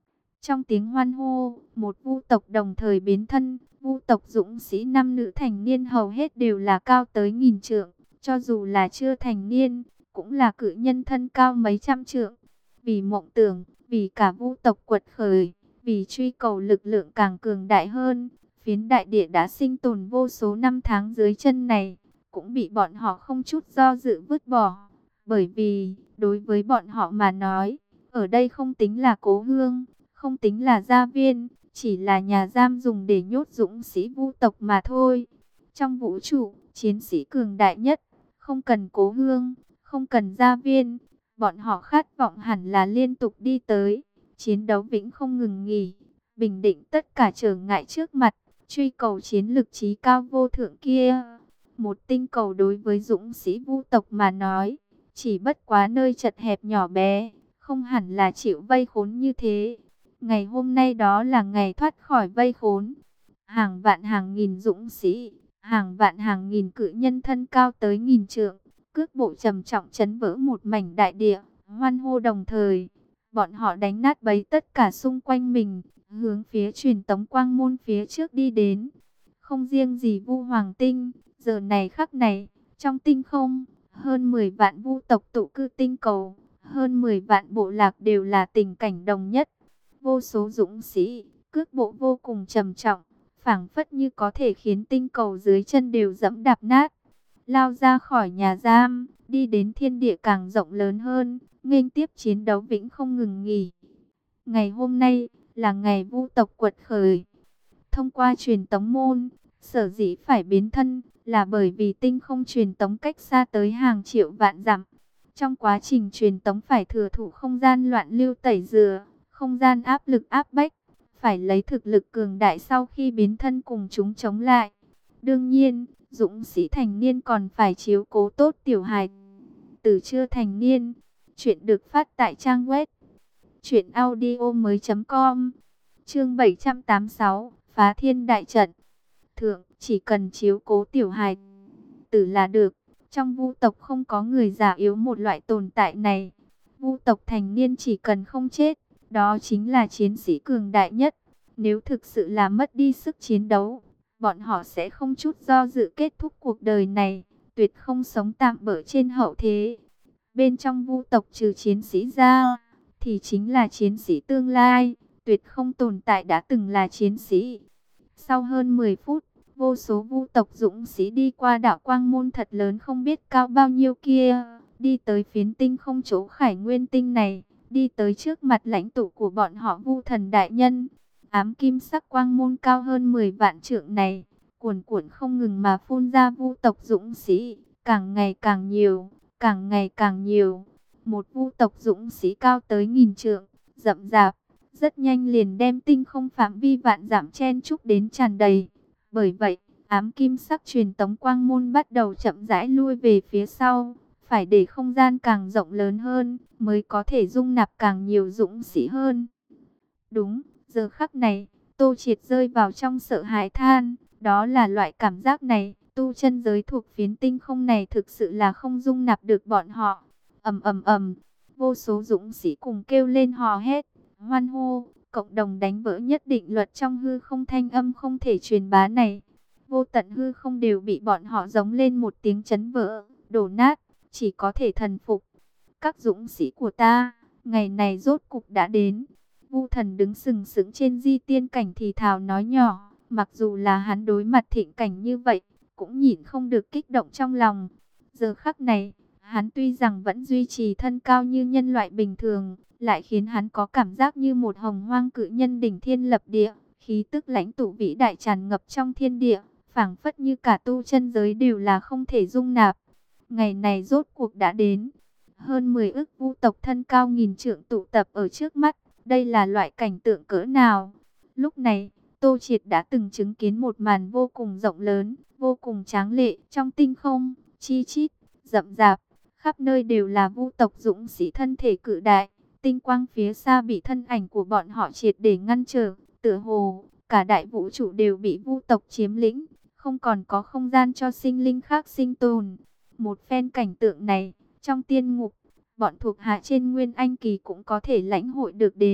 Trong tiếng hoan hô, một vu tộc đồng thời biến thân. Vu tộc dũng sĩ nam nữ thành niên hầu hết đều là cao tới nghìn trượng, cho dù là chưa thành niên, cũng là cự nhân thân cao mấy trăm trượng. Vì mộng tưởng, vì cả vu tộc quật khởi, vì truy cầu lực lượng càng cường đại hơn, phiến đại địa đã sinh tồn vô số năm tháng dưới chân này, cũng bị bọn họ không chút do dự vứt bỏ. Bởi vì, đối với bọn họ mà nói, ở đây không tính là cố hương, không tính là gia viên, chỉ là nhà giam dùng để nhốt dũng sĩ vu tộc mà thôi. Trong vũ trụ, chiến sĩ cường đại nhất, không cần cố hương, không cần gia viên, bọn họ khát vọng hẳn là liên tục đi tới, chiến đấu vĩnh không ngừng nghỉ, bình định tất cả trở ngại trước mặt, truy cầu chiến lực trí cao vô thượng kia. Một tinh cầu đối với dũng sĩ vu tộc mà nói, chỉ bất quá nơi chật hẹp nhỏ bé, không hẳn là chịu vây khốn như thế. Ngày hôm nay đó là ngày thoát khỏi vây khốn. Hàng vạn hàng nghìn dũng sĩ, hàng vạn hàng nghìn cự nhân thân cao tới nghìn trượng, cước bộ trầm trọng chấn vỡ một mảnh đại địa, hoan hô đồng thời. Bọn họ đánh nát bấy tất cả xung quanh mình, hướng phía truyền tống quang môn phía trước đi đến. Không riêng gì Vu Hoàng Tinh, giờ này khắc này, trong tinh không, hơn mười vạn vu tộc tụ cư tinh cầu, hơn mười vạn bộ lạc đều là tình cảnh đồng nhất. Vô số dũng sĩ, cước bộ vô cùng trầm trọng, phảng phất như có thể khiến tinh cầu dưới chân đều dẫm đạp nát. Lao ra khỏi nhà giam, đi đến thiên địa càng rộng lớn hơn, nghênh tiếp chiến đấu vĩnh không ngừng nghỉ. Ngày hôm nay là ngày vu tộc quật khởi. Thông qua truyền tống môn, sở dĩ phải biến thân là bởi vì tinh không truyền tống cách xa tới hàng triệu vạn dặm. Trong quá trình truyền tống phải thừa thủ không gian loạn lưu tẩy rửa, không gian áp lực áp bách, phải lấy thực lực cường đại sau khi biến thân cùng chúng chống lại. Đương nhiên, dũng sĩ thành niên còn phải chiếu cố tốt tiểu hài tử chưa thành niên. Chuyện được phát tại trang web truyện audio mới chấm com. Chương bảy trăm tám mươi sáu, Phá Thiên Đại Trận. Thượng, chỉ cần chiếu cố tiểu hài tử là được. Trong vu tộc không có người già yếu một loại tồn tại này. Vu tộc thành niên chỉ cần không chết, đó chính là chiến sĩ cường đại nhất. Nếu thực sự là mất đi sức chiến đấu, bọn họ sẽ không chút do dự kết thúc cuộc đời này, tuyệt không sống tạm bỡ trên hậu thế. Bên trong vu tộc trừ chiến sĩ ra, thì chính là chiến sĩ tương lai, tuyệt không tồn tại đã từng là chiến sĩ. Sau hơn mười phút, vô số vu tộc dũng sĩ đi qua đạo quang môn thật lớn không biết cao bao nhiêu kia, đi tới phiến tinh không chỗ Khải Nguyên tinh này, đi tới trước mặt lãnh tụ của bọn họ Vu Thần đại nhân. Ám kim sắc quang môn cao hơn mười vạn trượng này, cuồn cuộn không ngừng mà phun ra vu tộc dũng sĩ, càng ngày càng nhiều, càng ngày càng nhiều. Một vu tộc dũng sĩ cao tới nghìn trượng, rậm rạp, rất nhanh liền đem tinh không phạm vi vạn dặm chen chúc đến tràn đầy. Bởi vậy, ám kim sắc truyền tống quang môn bắt đầu chậm rãi lui về phía sau, phải để không gian càng rộng lớn hơn, mới có thể dung nạp càng nhiều dũng sĩ hơn. Đúng, giờ khắc này, Tô Triệt rơi vào trong sợ hãi than, đó là loại cảm giác này, tu chân giới thuộc phiến tinh không này thực sự là không dung nạp được bọn họ. Ầm ầm ầm, vô số dũng sĩ cùng kêu lên hò hét, hoan hô, cộng đồng đánh vỡ nhất định luật trong hư không, thanh âm không thể truyền bá này. Vô tận hư không đều bị bọn họ giống lên một tiếng chấn vỡ, đổ nát, chỉ có thể thần phục. Các dũng sĩ của ta, ngày này rốt cục đã đến. Vu Thần đứng sừng sững trên di tiên cảnh thì thào nói nhỏ, mặc dù là hắn đối mặt thịnh cảnh như vậy, cũng nhịn không được kích động trong lòng. Giờ khắc này, hắn tuy rằng vẫn duy trì thân cao như nhân loại bình thường, lại khiến hắn có cảm giác như một hồng hoang cự nhân đỉnh thiên lập địa, khí tức lãnh tụ vĩ đại tràn ngập trong thiên địa, phảng phất như cả tu chân giới đều là không thể dung nạp. Ngày này rốt cuộc đã đến, hơn mười ức vu tộc thân cao nghìn trượng tụ tập ở trước mắt, đây là loại cảnh tượng cỡ nào? Lúc này, Tô Triệt đã từng chứng kiến một màn vô cùng rộng lớn, vô cùng tráng lệ trong tinh không, chi chít, rậm rạp, khắp nơi đều là vu tộc dũng sĩ thân thể cự đại, tinh quang phía xa bị thân ảnh của bọn họ triệt để ngăn trở, tựa hồ cả đại vũ trụ đều bị vu tộc chiếm lĩnh, không còn có không gian cho sinh linh khác sinh tồn. Một phen cảnh tượng này, trong tiên ngục, bọn thuộc hạ trên Nguyên Anh Kỳ cũng có thể lãnh hội được đến,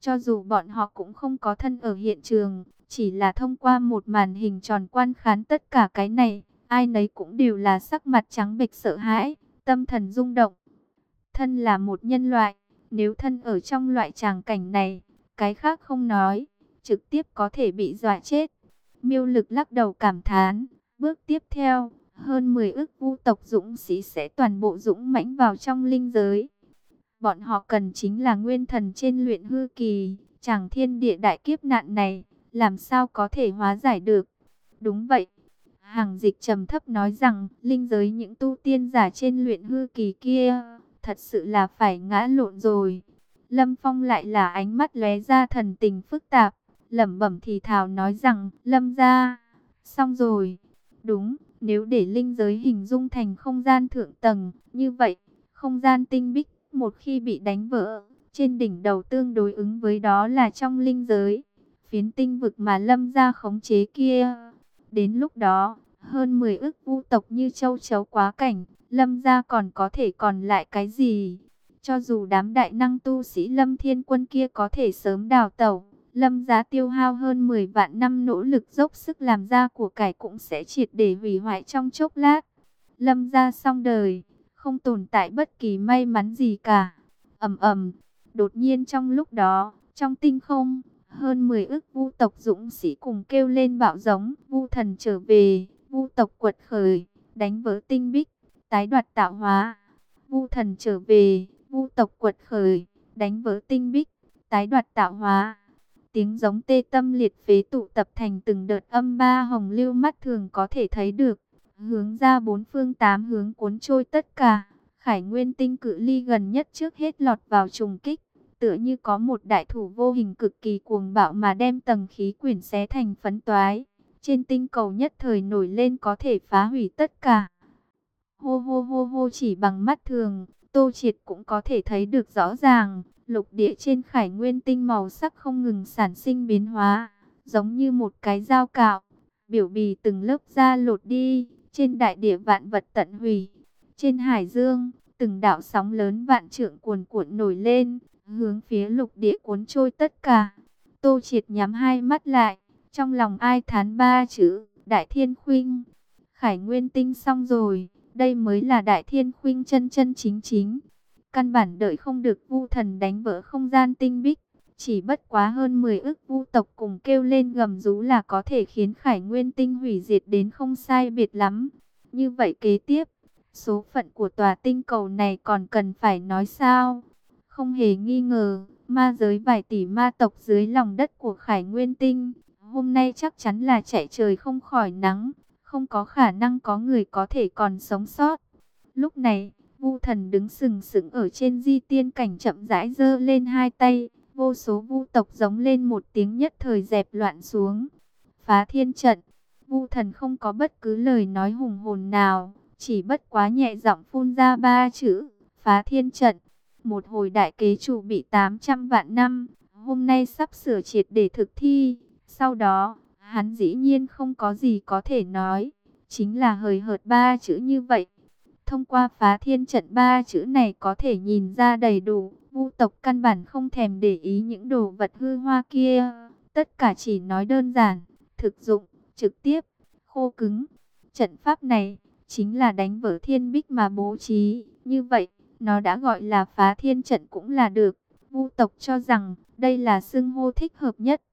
Cho dù bọn họ cũng không có thân ở hiện trường, chỉ là thông qua một màn hình tròn quan khán tất cả cái này, ai nấy cũng đều là sắc mặt trắng bệch sợ hãi, tâm thần rung động. Thân là một nhân loại, nếu thân ở trong loại tràng cảnh này, cái khác không nói, trực tiếp có thể bị dọa chết. Miêu Lực lắc đầu cảm thán, bước tiếp theo, hơn mười ức vu tộc dũng sĩ sẽ toàn bộ dũng mãnh vào trong linh giới. Bọn họ cần chính là nguyên thần trên luyện hư kỳ, chẳng thiên địa đại kiếp nạn này, làm sao có thể hóa giải được. Đúng vậy. Hàng Dịch trầm thấp nói rằng, linh giới những tu tiên giả trên luyện hư kỳ kia, thật sự là phải ngã lộn rồi. Lâm Phong lại là ánh mắt lóe ra thần tình phức tạp, lẩm bẩm thì thào nói rằng, Lâm gia, xong rồi. Đúng, nếu để linh giới hình dung thành không gian thượng tầng, như vậy, không gian tinh bích, một khi bị đánh vỡ, trên đỉnh đầu tương đối ứng với đó là trong linh giới, phiến tinh vực mà Lâm gia khống chế kia. Đến lúc đó, hơn mười ức vu tộc như châu chấu quá cảnh, Lâm gia còn có thể còn lại cái gì? Cho dù đám đại năng tu sĩ Lâm Thiên Quân kia có thể sớm đào tẩu, Lâm gia tiêu hao hơn mười vạn năm nỗ lực dốc sức làm ra của cải cũng sẽ triệt để hủy hoại trong chốc lát. Lâm gia xong đời, không tồn tại bất kỳ may mắn gì cả. Ầm ầm, đột nhiên trong lúc đó, trong tinh không, hơn mười ức vu tộc dũng sĩ cùng kêu lên bạo giống, vu thần trở về, vu tộc quật khởi, đánh vỡ tinh bích, tái đoạt tạo hóa. Vu thần trở về, vu tộc quật khởi, đánh vỡ tinh bích, tái đoạt tạo hóa. Tiếng giống tê tâm liệt phế tụ tập thành từng đợt âm ba hồng lưu mắt thường có thể thấy được, hướng ra bốn phương tám hướng cuốn trôi tất cả. Khải Nguyên tinh cự ly gần nhất trước hết lọt vào trùng kích, tựa như có một đại thủ vô hình cực kỳ cuồng bạo mà đem tầng khí quyển xé thành phấn toái. Trên tinh cầu nhất thời nổi lên có thể phá hủy tất cả. Hô hô hô hô, chỉ bằng mắt thường, Tô Triệt cũng có thể thấy được rõ ràng, lục địa trên Khải Nguyên tinh màu sắc không ngừng sản sinh biến hóa, giống như một cái dao cạo, biểu bì từng lớp da lột đi, trên đại địa vạn vật tận hủy. Trên hải dương, từng đạo sóng lớn vạn trượng cuồn cuộn nổi lên, hướng phía lục địa cuốn trôi tất cả. Tô Triệt nhắm hai mắt lại, trong lòng ai thán ba chữ, Đại Thiên Khuynh. Khải Nguyên tinh xong rồi, đây mới là Đại Thiên Khuynh chân chân chính chính. Căn bản đợi không được vu thần đánh vỡ không gian tinh bích, chỉ bất quá hơn mười ức vu tộc cùng kêu lên gầm rú là có thể khiến Khải Nguyên tinh hủy diệt đến không sai biệt lắm. Như vậy kế tiếp, số phận của tòa tinh cầu này còn cần phải nói sao? Không hề nghi ngờ, ma giới vài tỷ ma tộc dưới lòng đất của Khải Nguyên tinh, hôm nay chắc chắn là chạy trời không khỏi nắng, không có khả năng có người có thể còn sống sót. Lúc này, Vu thần đứng sừng sững ở trên di tiên cảnh chậm rãi giơ lên hai tay, vô số vu tộc giống lên một tiếng nhất thời dẹp loạn xuống. Phá thiên trận, Vu thần không có bất cứ lời nói hùng hồn nào, chỉ bất quá nhẹ giọng phun ra ba chữ, phá thiên trận. Một hồi đại kế chủ bị tám trăm vạn năm, hôm nay sắp sửa triệt để thực thi. Sau đó, hắn dĩ nhiên không có gì có thể nói, chính là hời hợt ba chữ như vậy. Thông qua phá thiên trận ba chữ này có thể nhìn ra đầy đủ, vu tộc căn bản không thèm để ý những đồ vật hư hoa kia. Tất cả chỉ nói đơn giản, thực dụng, trực tiếp, khô cứng. Trận pháp này chính là đánh vỡ thiên bích mà bố trí, như vậy, nó đã gọi là phá thiên trận cũng là được. Vu tộc cho rằng đây là xưng hô thích hợp nhất.